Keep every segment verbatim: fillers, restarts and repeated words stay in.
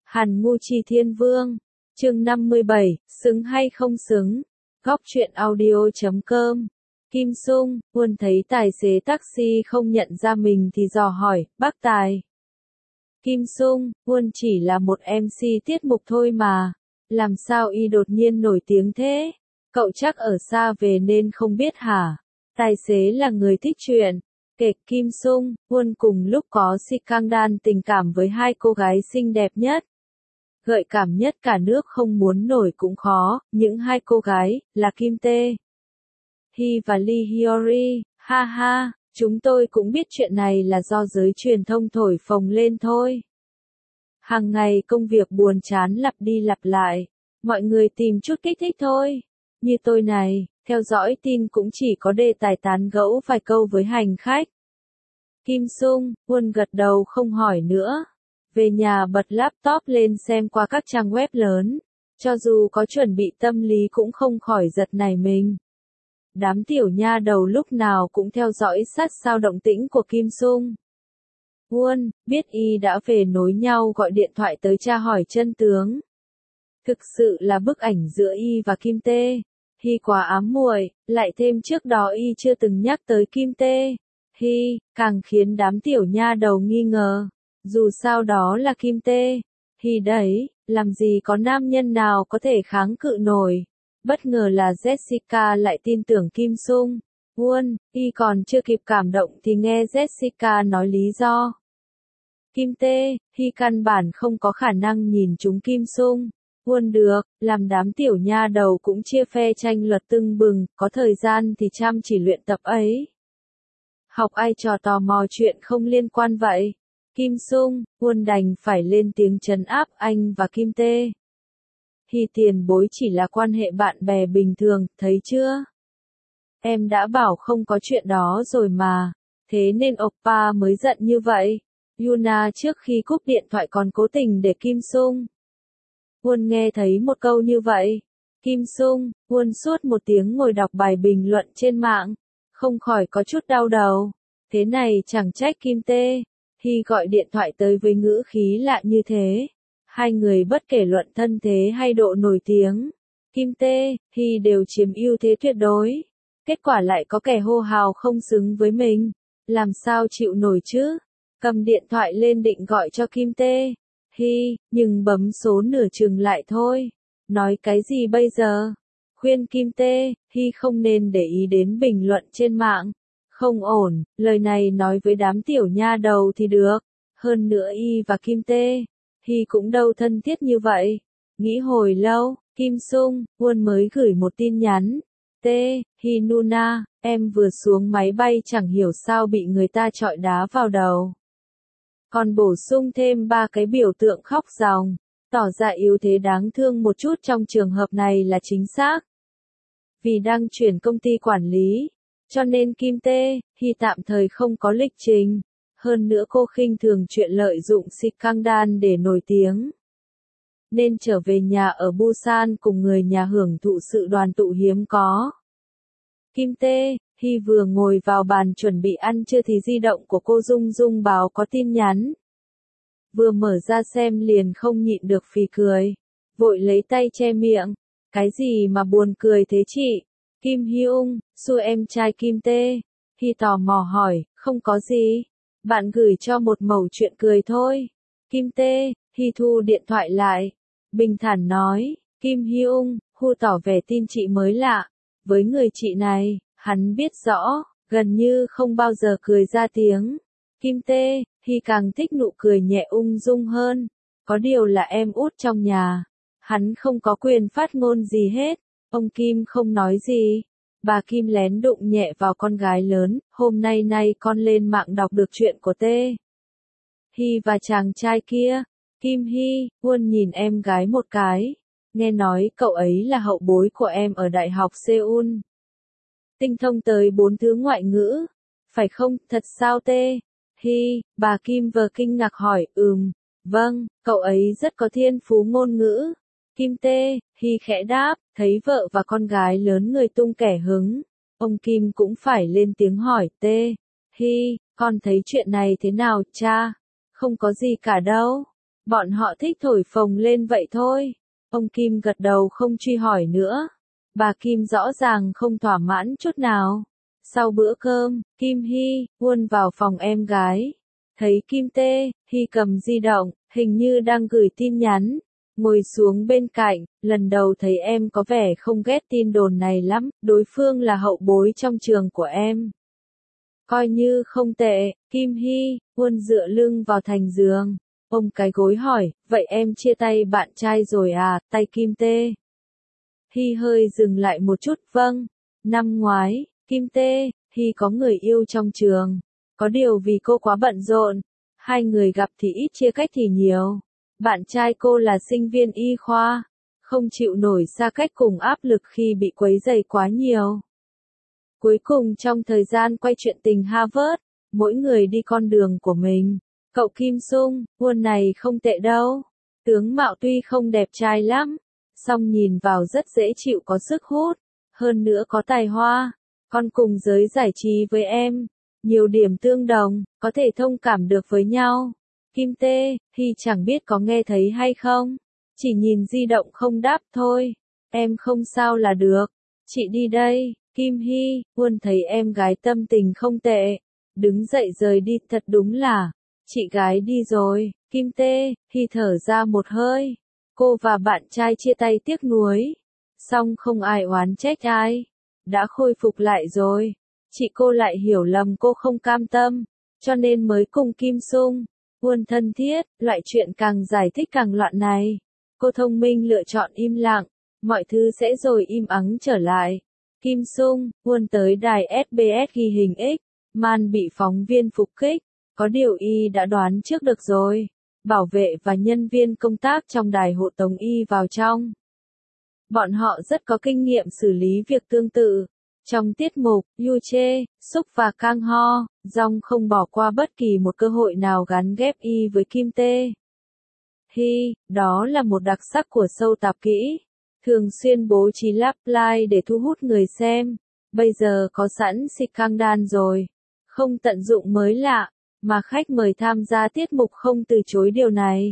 Hàn Ngu Chi Thiên Vương, chương năm mươi bảy, xứng hay không xứng? Góc truyện audio chấm com. Kim Sung, Huân thấy tài xế taxi không nhận ra mình thì dò hỏi, bác Tài. Kim Sung, Huân chỉ là một em xê tiết mục thôi mà. Làm sao y đột nhiên nổi tiếng thế? Cậu chắc ở xa về nên không biết hả? Tài xế là người thích chuyện. Kể Kim Sung, Huân cùng lúc có scandal tình cảm với hai cô gái xinh đẹp nhất. Gợi cảm nhất cả nước không muốn nổi cũng khó, những hai cô gái, là Kim Tae Hee và Lee Hyori, ha ha, chúng tôi cũng biết chuyện này là do giới truyền thông thổi phồng lên thôi. Hàng ngày công việc buồn chán lặp đi lặp lại, mọi người tìm chút kích thích thôi. Như tôi này, theo dõi tin cũng chỉ có đề tài tán gẫu vài câu với hành khách. Kim Sung, Huân gật đầu không hỏi nữa. Về nhà bật laptop lên xem qua các trang web lớn. Cho dù có chuẩn bị tâm lý cũng không khỏi giật nảy mình. Đám tiểu nha đầu lúc nào cũng theo dõi sát sao động tĩnh của Kim Sung. Huân, biết y đã về nối nhau gọi điện thoại tới tra hỏi chân tướng. Thực sự là bức ảnh giữa y và Kim Tae Hee quá ám muội, lại thêm trước đó y chưa từng nhắc tới Kim Tae Hee, càng khiến đám tiểu nha đầu nghi ngờ. Dù sao đó là Kim Tae Hee đấy, làm gì có nam nhân nào có thể kháng cự nổi. Bất ngờ là Jessica lại tin tưởng Kim Sung. Huân, y còn chưa kịp cảm động thì nghe Jessica nói lý do. Kim Tae Hee căn bản không có khả năng nhìn trúng Kim Sung. Huân được, làm đám tiểu nha đầu cũng chia phe tranh luật tưng bừng, có thời gian thì chăm chỉ luyện tập ấy. Học ai trò tò mò chuyện không liên quan vậy? Kim Sung, Huân đành phải lên tiếng trấn áp anh và Kim Tae Hee tiền bối chỉ là quan hệ bạn bè bình thường, thấy chưa? Em đã bảo không có chuyện đó rồi mà, thế nên oppa mới giận như vậy. Yuna trước khi cúp điện thoại còn cố tình để Kim Sung. Huân nghe thấy một câu như vậy. Kim Sung, Huân suốt một tiếng ngồi đọc bài bình luận trên mạng, không khỏi có chút đau đầu. Thế này chẳng trách Kim Tae Hee gọi điện thoại tới với ngữ khí lạ như thế. Hai người bất kể luận thân thế hay độ nổi tiếng, Kim Tae Hee đều chiếm ưu thế tuyệt đối. Kết quả lại có kẻ hô hào không xứng với mình. Làm sao chịu nổi chứ? Cầm điện thoại lên định gọi cho Kim Tae Hee, nhưng bấm số nửa chừng lại thôi. Nói cái gì bây giờ? Khuyên Kim Tae Hee không nên để ý đến bình luận trên mạng. Không ổn, lời này nói với đám tiểu nha đầu thì được. Hơn nữa y và Kim Tae Hee cũng đâu thân thiết như vậy. Nghĩ hồi lâu, Kim Sung, Huân mới gửi một tin nhắn. Tae Hee Nuna, em vừa xuống máy bay chẳng hiểu sao bị người ta chọi đá vào đầu. Còn bổ sung thêm ba cái biểu tượng khóc ròng, tỏ ra yếu thế đáng thương một chút trong trường hợp này là chính xác. Vì đang chuyển công ty quản lý, cho nên Kim Tae Hee tạm thời không có lịch trình. Hơn nữa cô khinh thường chuyện lợi dụng scandal để nổi tiếng. Nên trở về nhà ở Busan cùng người nhà hưởng thụ sự đoàn tụ hiếm có. Kim Tae Hee vừa ngồi vào bàn chuẩn bị ăn trưa thì di động của cô Dung Dung báo có tin nhắn. Vừa mở ra xem liền không nhịn được phì cười. Vội lấy tay che miệng. Cái gì mà buồn cười thế chị? Kim Hyung, Su em trai Kim Tae Hee tò mò hỏi, không có gì. Bạn gửi cho một mẩu chuyện cười thôi. Kim Tae Hee thu điện thoại lại. Bình thản nói, Kim Hyung, Hu tỏ vẻ tin chị mới lạ. Với người chị này, hắn biết rõ, gần như không bao giờ cười ra tiếng. Kim Tae Hee càng thích nụ cười nhẹ ung dung hơn. Có điều là em út trong nhà. Hắn không có quyền phát ngôn gì hết. Ông Kim không nói gì. Bà Kim lén đụng nhẹ vào con gái lớn, hôm nay nay con lên mạng đọc được chuyện của Tae Hee và chàng trai kia. Kim Hee, Huân nhìn em gái một cái. Nghe nói cậu ấy là hậu bối của em ở Đại học Seoul. Tinh thông tới bốn thứ ngoại ngữ. Phải không, thật sao Tae Hee? Bà Kim vừa kinh ngạc hỏi, ừm, vâng, cậu ấy rất có thiên phú ngôn ngữ. Kim Tae Hee khẽ đáp, thấy vợ và con gái lớn người tung kẻ hứng. Ông Kim cũng phải lên tiếng hỏi, Tae Hee, con thấy chuyện này thế nào cha? Không có gì cả đâu. Bọn họ thích thổi phồng lên vậy thôi. Ông Kim gật đầu không truy hỏi nữa. Bà Kim rõ ràng không thỏa mãn chút nào. Sau bữa cơm, Kim Hy, Won vào phòng em gái. Thấy Kim Tê, Hy cầm di động, hình như đang gửi tin nhắn. Ngồi xuống bên cạnh, lần đầu thấy em có vẻ không ghét tin đồn này lắm, đối phương là hậu bối trong trường của em. Coi như không tệ, Kim Hy, Won dựa lưng vào thành giường. Ôm cái gối hỏi, vậy em chia tay bạn trai rồi à, tay Kim Tê. Hy hơi dừng lại một chút, vâng. Năm ngoái, Kim Tê, Hy có người yêu trong trường. Có điều vì cô quá bận rộn, hai người gặp thì ít chia cách thì nhiều. Bạn trai cô là sinh viên y khoa, không chịu nổi xa cách cùng áp lực khi bị quấy rầy quá nhiều. Cuối cùng trong thời gian quay chuyện tình Harvard, mỗi người đi con đường của mình. Cậu Kim Sung, Won này không tệ đâu. Tướng mạo tuy không đẹp trai lắm, song nhìn vào rất dễ chịu, có sức hút. Hơn nữa có tài hoa. Con cùng giới giải trí với em. Nhiều điểm tương đồng, có thể thông cảm được với nhau. Kim Tê, Hy chẳng biết có nghe thấy hay không. Chỉ nhìn di động không đáp thôi. Em không sao là được. Chị đi đây. Kim Hy, Won thấy em gái tâm tình không tệ. Đứng dậy rời đi, thật đúng là. Chị gái đi rồi. Kim Tê, Hy thở ra một hơi. Cô và bạn trai chia tay tiếc nuối. Song không ai oán trách ai. Đã khôi phục lại rồi. Chị cô lại hiểu lầm cô không cam tâm. Cho nên mới cùng Kim Sung. Won thân thiết, loại chuyện càng giải thích càng loạn này. Cô thông minh lựa chọn im lặng. Mọi thứ sẽ rồi im ắng trở lại. Kim Sung, Won tới đài ét bê ét ghi hình X. Man bị phóng viên phục kích. Có điều y đã đoán trước được rồi. Bảo vệ và nhân viên công tác trong đài hộ tống y vào trong. Bọn họ rất có kinh nghiệm xử lý việc tương tự. Trong tiết mục, Yu Chê, Suk và Kang Ho, Jong không bỏ qua bất kỳ một cơ hội nào gắn ghép y với Kim Tê. Hy, đó là một đặc sắc của show tạp kỹ. Thường xuyên bố trí lap line để thu hút người xem. Bây giờ có sẵn scandal rồi. Không tận dụng mới lạ, mà khách mời tham gia tiết mục không từ chối điều này.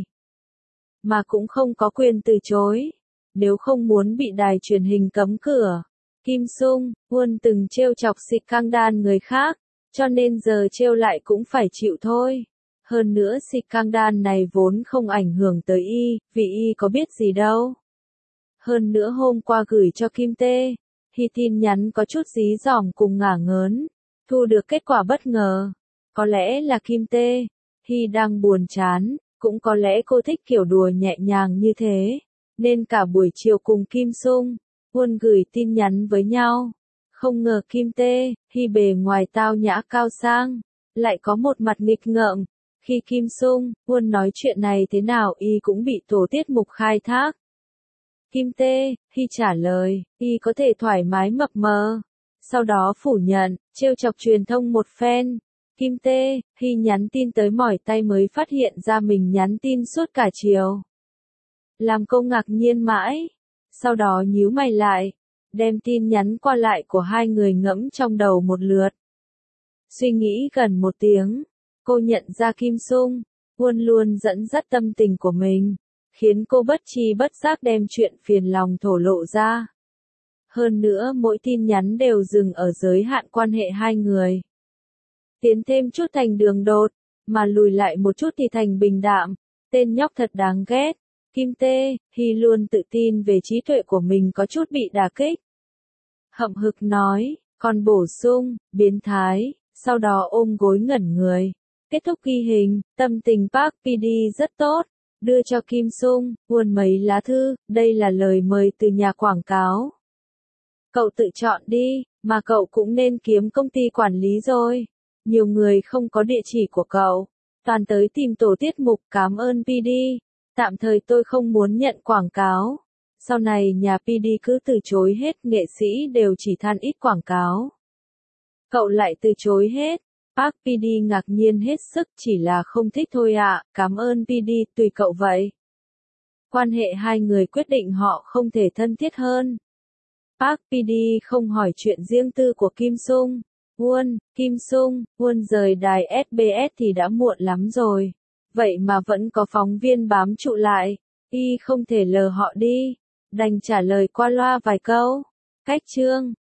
Mà cũng không có quyền từ chối. Nếu không muốn bị đài truyền hình cấm cửa. Kim Sung, Won từng trêu chọc scandal người khác, cho nên giờ trêu lại cũng phải chịu thôi. Hơn nữa scandal này vốn không ảnh hưởng tới y, vì y có biết gì đâu. Hơn nữa hôm qua gửi cho Kim Tê, Hy tin nhắn có chút dí dỏm cùng ngả ngớn, thu được kết quả bất ngờ. Có lẽ là Kim Tê, Hy đang buồn chán, cũng có lẽ cô thích kiểu đùa nhẹ nhàng như thế, nên cả buổi chiều cùng Kim Sung, Won gửi tin nhắn với nhau. Không ngờ Kim Tê, Hy bề ngoài tao nhã cao sang, lại có một mặt nghịch ngợm. Khi Kim Sung, Won nói chuyện này thế nào y cũng bị tổ tiết mục khai thác. Kim Tê, Hy trả lời, y có thể thoải mái mập mờ. Sau đó phủ nhận, trêu chọc truyền thông một phen. Kim Tê, Hy nhắn tin tới mỏi tay mới phát hiện ra mình nhắn tin suốt cả chiều. Làm cô ngạc nhiên mãi. Sau đó nhíu mày lại, đem tin nhắn qua lại của hai người ngẫm trong đầu một lượt. Suy nghĩ gần một tiếng, cô nhận ra Kim Sung, luôn luôn dẫn dắt tâm tình của mình, khiến cô bất tri bất giác đem chuyện phiền lòng thổ lộ ra. Hơn nữa mỗi tin nhắn đều dừng ở giới hạn quan hệ hai người. Tiến thêm chút thành đường đột, mà lùi lại một chút thì thành bình đạm. Tên nhóc thật đáng ghét. Kim Tê, Hy luôn tự tin về trí tuệ của mình có chút bị đả kích. Hậm hực nói, còn bổ sung, biến thái, sau đó ôm gối ngẩn người. Kết thúc ghi hình, tâm tình Park pê đê rất tốt, đưa cho Kim Sung, Won mấy lá thư, đây là lời mời từ nhà quảng cáo. Cậu tự chọn đi, mà cậu cũng nên kiếm công ty quản lý rồi. Nhiều người không có địa chỉ của cậu, toàn tới tìm tổ tiết mục, cảm ơn pê đê. Tạm thời tôi không muốn nhận quảng cáo. Sau này nhà pê đê cứ từ chối hết, nghệ sĩ đều chỉ than ít quảng cáo. Cậu lại từ chối hết. Park pê đê ngạc nhiên hết sức, chỉ là không thích thôi ạ, à. Cảm ơn pê đê, tùy cậu vậy. Quan hệ hai người quyết định họ không thể thân thiết hơn. Park pê đê không hỏi chuyện riêng tư của Kim Sung. Won, Kim Sung, Won rời đài ét bê ét thì đã muộn lắm rồi. Vậy mà vẫn có phóng viên bám trụ lại, y không thể lờ họ đi, đành trả lời qua loa vài câu. Cách chương